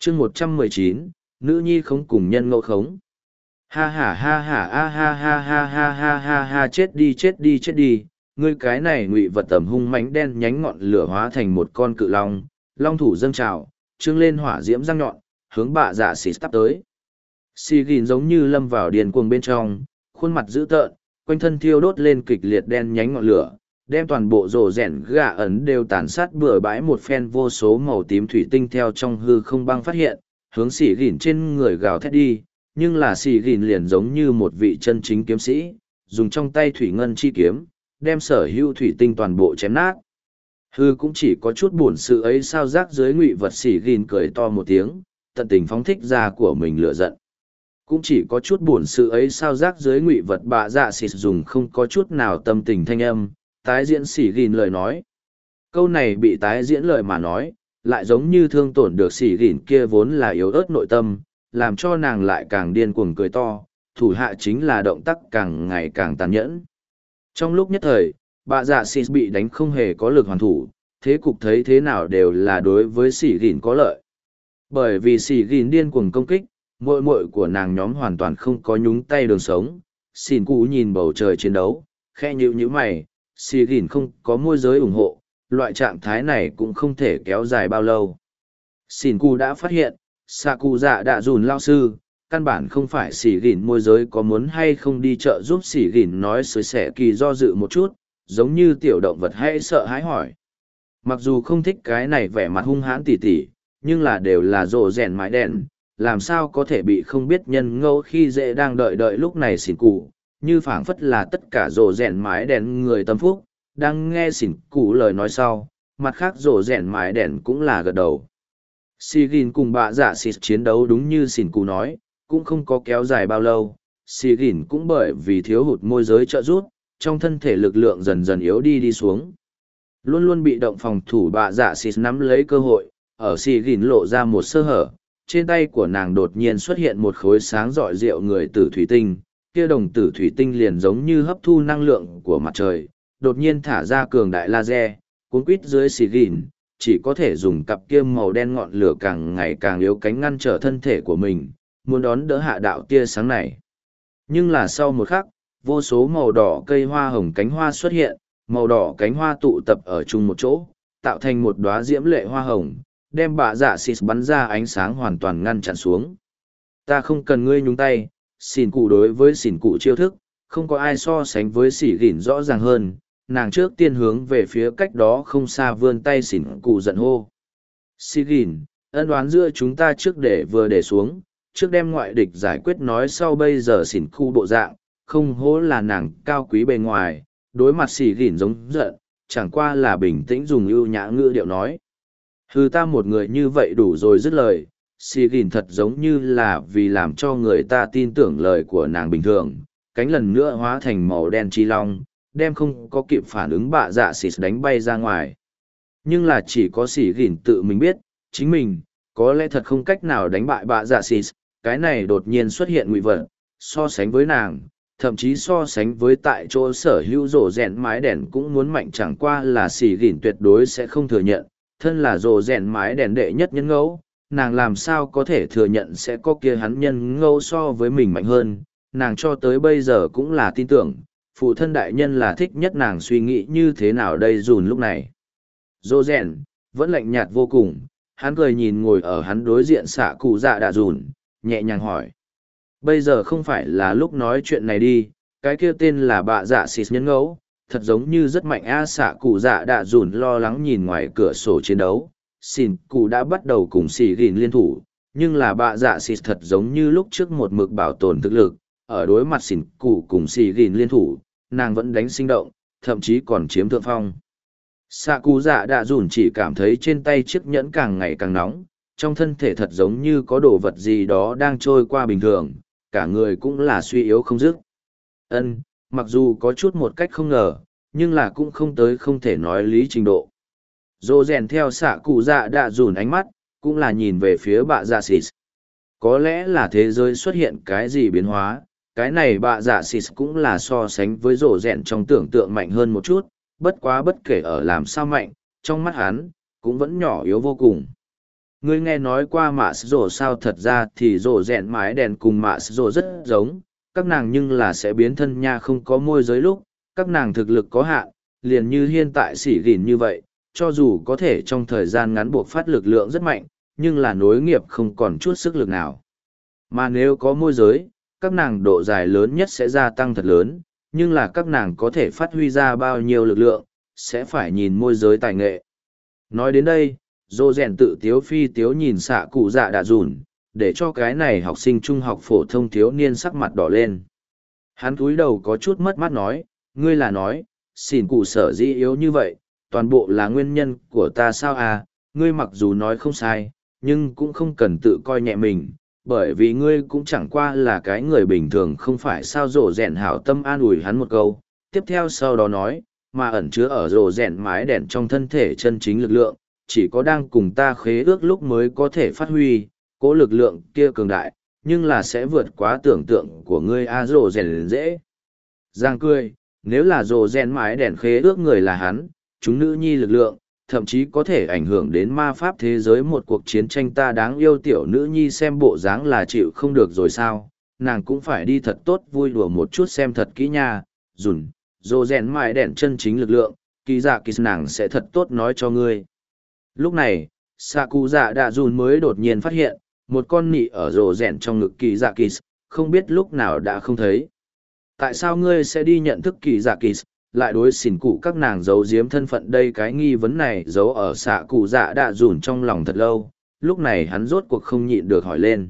chương 119, nữ nhi không cùng nhân ngẫu khống. Ha ha ha ha ha ha ha ha ha ha ha ha, chết đi chết đi chết đi, ngươi cái này ngụy vật tầm hung mãnh đen nhánh ngọn lửa hóa thành một con cự long, long thủ dâng trào, trương lên hỏa diễm răng nhọn, hướng bạ dạ xì tắp tới. Xì gìn giống như lâm vào điên cuồng bên trong, khuôn mặt dữ tợn, quanh thân thiêu đốt lên kịch liệt đen nhánh ngọn lửa, đem toàn bộ rổ rẻn gà ấn đều tàn sát bừa bãi một phen, vô số màu tím thủy tinh theo trong hư không băng phát hiện, hướng xì gìn trên người gào thét đi, nhưng là xì gìn liền giống như một vị chân chính kiếm sĩ, dùng trong tay thủy ngân chi kiếm, đem sở hữu thủy tinh toàn bộ chém nát. Hư cũng chỉ có chút buồn sự ấy sao, rác dưới ngụy vật xì gìn cười to một tiếng, tận tình phóng thích ra của mình lửa giận. Cũng chỉ có chút buồn sự ấy sao, rác dưới ngụy vật bạ dạ xịt dùng không có chút nào tâm tình thanh âm, tái diễn xì gìn lời nói. Câu này bị tái diễn lời mà nói, lại giống như thương tổn được xì gìn kia vốn là yếu ớt nội tâm, làm cho nàng lại càng điên cuồng cười to, thủ hạ chính là động tác càng ngày càng tàn nhẫn. Trong lúc nhất thời, bạ dạ xịt bị đánh không hề có lực hoàn thủ, thế cục thấy thế nào đều là đối với xì gìn có lợi. Bởi vì xì gìn điên cuồng công kích, muội muội của nàng nhóm hoàn toàn không có nhúng tay đường sống. Xìn cụ nhìn bầu trời chiến đấu, khe nhíu mày, xì gìn không có môi giới ủng hộ, loại trạng thái này cũng không thể kéo dài bao lâu. Xìn cụ đã phát hiện, xạ cụ dạ đạ dùn lao sư, căn bản không phải xì gìn môi giới có muốn hay không đi chợ giúp xì gìn nói xới xẻ kỳ do dự một chút, giống như tiểu động vật hay sợ hãi hỏi. Mặc dù không thích cái này vẻ mặt hung hãn tỉ tỉ, nhưng là đều là rồ rèn mái đèn, làm sao có thể bị không biết nhân ngẫu khi dễ đang đợi lúc này xỉn cụ, như phảng phất là tất cả rồ rèn mái đèn người tâm phúc, đang nghe xỉn cụ lời nói sau, mặt khác rồ rèn mái đèn cũng là gật đầu. Sigin cùng bạ dạ xịt chiến đấu đúng như xỉn cụ nói, cũng không có kéo dài bao lâu, Sigin cũng bởi vì thiếu hụt môi giới trợ giúp, trong thân thể lực lượng dần dần yếu đi xuống. Luôn luôn bị động phòng thủ bạ dạ xịt nắm lấy cơ hội, ở Sigin lộ ra một sơ hở, trên tay của nàng đột nhiên xuất hiện một khối sáng rọi rượu người tử thủy tinh, kia đồng tử thủy tinh liền giống như hấp thu năng lượng của mặt trời, đột nhiên thả ra cường đại laser, cuốn quít dưới Sigin, chỉ có thể dùng cặp kia màu đen ngọn lửa càng ngày càng yếu cánh ngăn trở thân thể của mình, muốn đón đỡ hạ đạo tia sáng này. Nhưng là sau một khắc, vô số màu đỏ cây hoa hồng cánh hoa xuất hiện, màu đỏ cánh hoa tụ tập ở chung một chỗ, tạo thành một đóa diễm lệ hoa hồng, đem bạ dạ xịt bắn ra ánh sáng hoàn toàn ngăn chặn xuống. Ta không cần ngươi nhúng tay, xỉn cụ đối với xỉn cụ chiêu thức, không có ai so sánh với xỉ gỉn rõ ràng hơn, nàng trước tiên hướng về phía cách đó không xa vươn tay xỉn cụ giận hô. Xỉ gỉn, ân đoán giữa chúng ta trước để xuống, trước đem ngoại địch giải quyết nói sau bây giờ xỉn cụ bộ dạng, không hố là nàng cao quý bề ngoài, đối mặt xỉ gỉn giống giận, chẳng qua là bình tĩnh dùng ưu nhã ngữ điệu nói. Hừ, ta một người như vậy đủ rồi, dứt lời, xì gìn thật giống như là vì làm cho người ta tin tưởng lời của nàng bình thường, cánh lần nữa hóa thành màu đen chi long, đem không có kịp phản ứng bạ dạ xịt đánh bay ra ngoài. Nhưng là chỉ có xì gìn tự mình biết, chính mình, có lẽ thật không cách nào đánh bại bạ dạ xịt, cái này đột nhiên xuất hiện ngụy vật, so sánh với nàng, thậm chí so sánh với tại chỗ sở hữu rổ rèn mái đèn cũng muốn mạnh, chẳng qua là xì gìn tuyệt đối sẽ không thừa nhận. Thân là rồ rèn mái đèn đệ nhất nhân ngẫu, nàng làm sao có thể thừa nhận sẽ có kia hắn nhân ngẫu so với mình mạnh hơn, nàng cho tới bây giờ cũng là tin tưởng, phụ thân đại nhân là thích nhất nàng suy nghĩ như thế nào đây dùn lúc này. Rồ rèn, vẫn lạnh nhạt vô cùng, hắn cười nhìn ngồi ở hắn đối diện xạ cụ dạ đạ dùn, nhẹ nhàng hỏi. Bây giờ không phải là lúc nói chuyện này đi, cái kia tên là bạ dạ xịt nhân ngẫu. Thật giống như rất mạnh xạ cụ dạ đạ dùn lo lắng nhìn ngoài cửa sổ chiến đấu, xỉn cụ đã bắt đầu cùng xì gìn liên thủ, nhưng là bạ dạ xịt thật giống như lúc trước một mực bảo tồn thực lực, ở đối mặt xỉn cụ cùng xì gìn liên thủ, nàng vẫn đánh sinh động, thậm chí còn chiếm thượng phong. Xạ cụ dạ đạ dùn chỉ cảm thấy trên tay chiếc nhẫn càng ngày càng nóng, trong thân thể thật giống như có đồ vật gì đó đang trôi qua bình thường, cả người cũng là suy yếu không dứt. Ân, mặc dù có chút một cách không ngờ, nhưng là cũng không tới không thể nói lý trình độ. Dô rèn theo xạ cụ dạ đạ dùn ánh mắt, cũng là nhìn về phía bạ dạ xịt. Có lẽ là thế giới xuất hiện cái gì biến hóa, cái này bạ dạ xịt cũng là so sánh với rổ rèn trong tưởng tượng mạnh hơn một chút, bất quá bất kể ở làm sao mạnh, trong mắt hắn, cũng vẫn nhỏ yếu vô cùng. ngươi nghe nói qua mạ rồ sao? Thật ra thì rồ rẹn mái đèn cùng mạ rồ rất giống, các nàng nhưng là sẽ biến thân nha, không có môi giới lúc, các nàng thực lực có hạn, liền như hiện tại xỉ gìn như vậy, cho dù có thể trong thời gian ngắn buộc phát lực lượng rất mạnh, nhưng là nối nghiệp không còn chút sức lực nào. Mà nếu có môi giới, các nàng độ dài lớn nhất sẽ gia tăng thật lớn, nhưng là các nàng có thể phát huy ra bao nhiêu lực lượng, sẽ phải nhìn môi giới tài nghệ. Nói đến đây, Dô Rèn tự tiếu phi tiếu nhìn xạ cụ dạ đạ dùn, để cho cái này học sinh trung học phổ thông thiếu niên sắc mặt đỏ lên. Hắn cúi đầu có chút mất mát nói, ngươi là nói, xỉn cụ sở dĩ yếu như vậy, toàn bộ là nguyên nhân của ta sao à, ngươi mặc dù nói không sai, nhưng cũng không cần tự coi nhẹ mình, bởi vì ngươi cũng chẳng qua là cái người bình thường, không phải sao. Rổ rèn hảo tâm an ủi hắn một câu, tiếp theo sau đó nói, mà ẩn chứa ở rổ rèn mái đèn trong thân thể chân chính lực lượng, chỉ có đang cùng ta khế ước lúc mới có thể phát huy, cố lực lượng kia cường đại, nhưng là sẽ vượt quá tưởng tượng của ngươi a. Rổ rèn dễ giang cười, nếu là rổ rèn mái đèn khế ước người là hắn, chúng nữ nhi lực lượng, thậm chí có thể ảnh hưởng đến ma pháp thế giới. Một cuộc chiến tranh ta đáng yêu tiểu nữ nhi xem bộ dáng là chịu không được rồi sao, nàng cũng phải đi thật tốt vui đùa một chút xem thật kỹ nha. Dùn, rồ rèn mài đèn chân chính lực lượng, kỳ dạ kỳ nàng sẽ thật tốt nói cho ngươi. Lúc này, xạ cụ dạ đạ dùn mới đột nhiên phát hiện, một con nị ở rồ rèn trong ngực kỳ dạ kỳ, không biết lúc nào đã không thấy. Tại sao ngươi sẽ đi nhận thức kỳ dạ kỳ, lại đối xỉn cụ các nàng giấu giếm thân phận đây? Cái nghi vấn này giấu ở xạ cụ dạ đạ dùn trong lòng thật lâu, lúc này hắn rốt cuộc không nhịn được hỏi lên.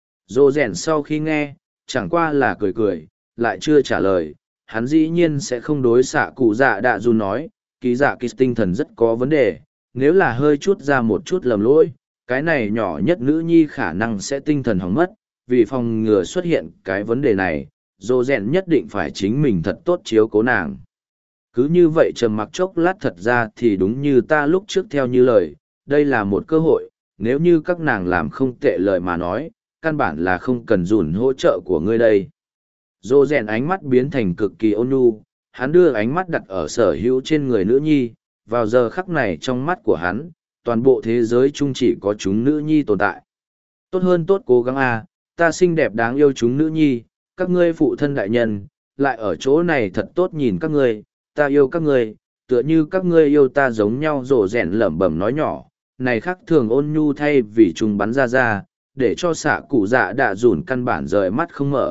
Dô rèn sau khi nghe, chẳng qua là cười cười, lại chưa trả lời. Hắn dĩ nhiên sẽ không đối xạ cụ dạ đạ dùn nói, kỳ dạ kỳ tinh thần rất có vấn đề, nếu là hơi chút ra một chút lầm lỗi, cái này nhỏ nhất nữ nhi khả năng sẽ tinh thần hỏng mất. Vì phòng ngừa xuất hiện cái vấn đề này, dô rèn nhất định phải chính mình thật tốt chiếu cố nàng. Cứ như vậy trầm mặc chốc lát, thật ra thì đúng như ta lúc trước theo như lời, đây là một cơ hội, nếu như các nàng làm không tệ lời mà nói, căn bản là không cần dùn hỗ trợ của ngươi đây. Dô rèn ánh mắt biến thành cực kỳ ôn nhu, hắn đưa ánh mắt đặt ở sở hữu trên người nữ nhi, vào giờ khắc này trong mắt của hắn, toàn bộ thế giới chung chỉ có chúng nữ nhi tồn tại. Tốt hơn tốt cố gắng a, ta xinh đẹp đáng yêu chúng nữ nhi, các ngươi phụ thân đại nhân, lại ở chỗ này thật tốt nhìn các ngươi, ta yêu các ngươi, tựa như các ngươi yêu ta giống nhau. Rổ rèn lẩm bẩm nói nhỏ, này khác thường ôn nhu thay vì chúng bắn ra, để cho xạ cụ dạ đạ dùn căn bản rời mắt không mở.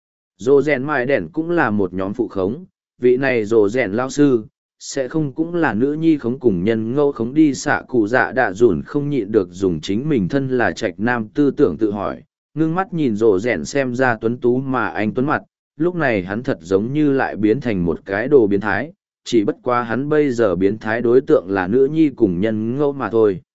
Rổ rèn mài đèn cũng là một nhóm phụ khống, vị này rổ rèn lao sư, sẽ không cũng là nữ nhi khống cùng nhân ngẫu khống đi. Xạ cụ dạ đạ dùn không nhịn được dùng chính mình thân là trạch nam tư tưởng tự hỏi, ngưng mắt nhìn rổ rèn xem ra tuấn tú mà anh tuấn mặt. Lúc này hắn thật giống như lại biến thành một cái đồ biến thái, chỉ bất quá hắn bây giờ biến thái đối tượng là nữ nhi cùng nhân ngẫu mà thôi.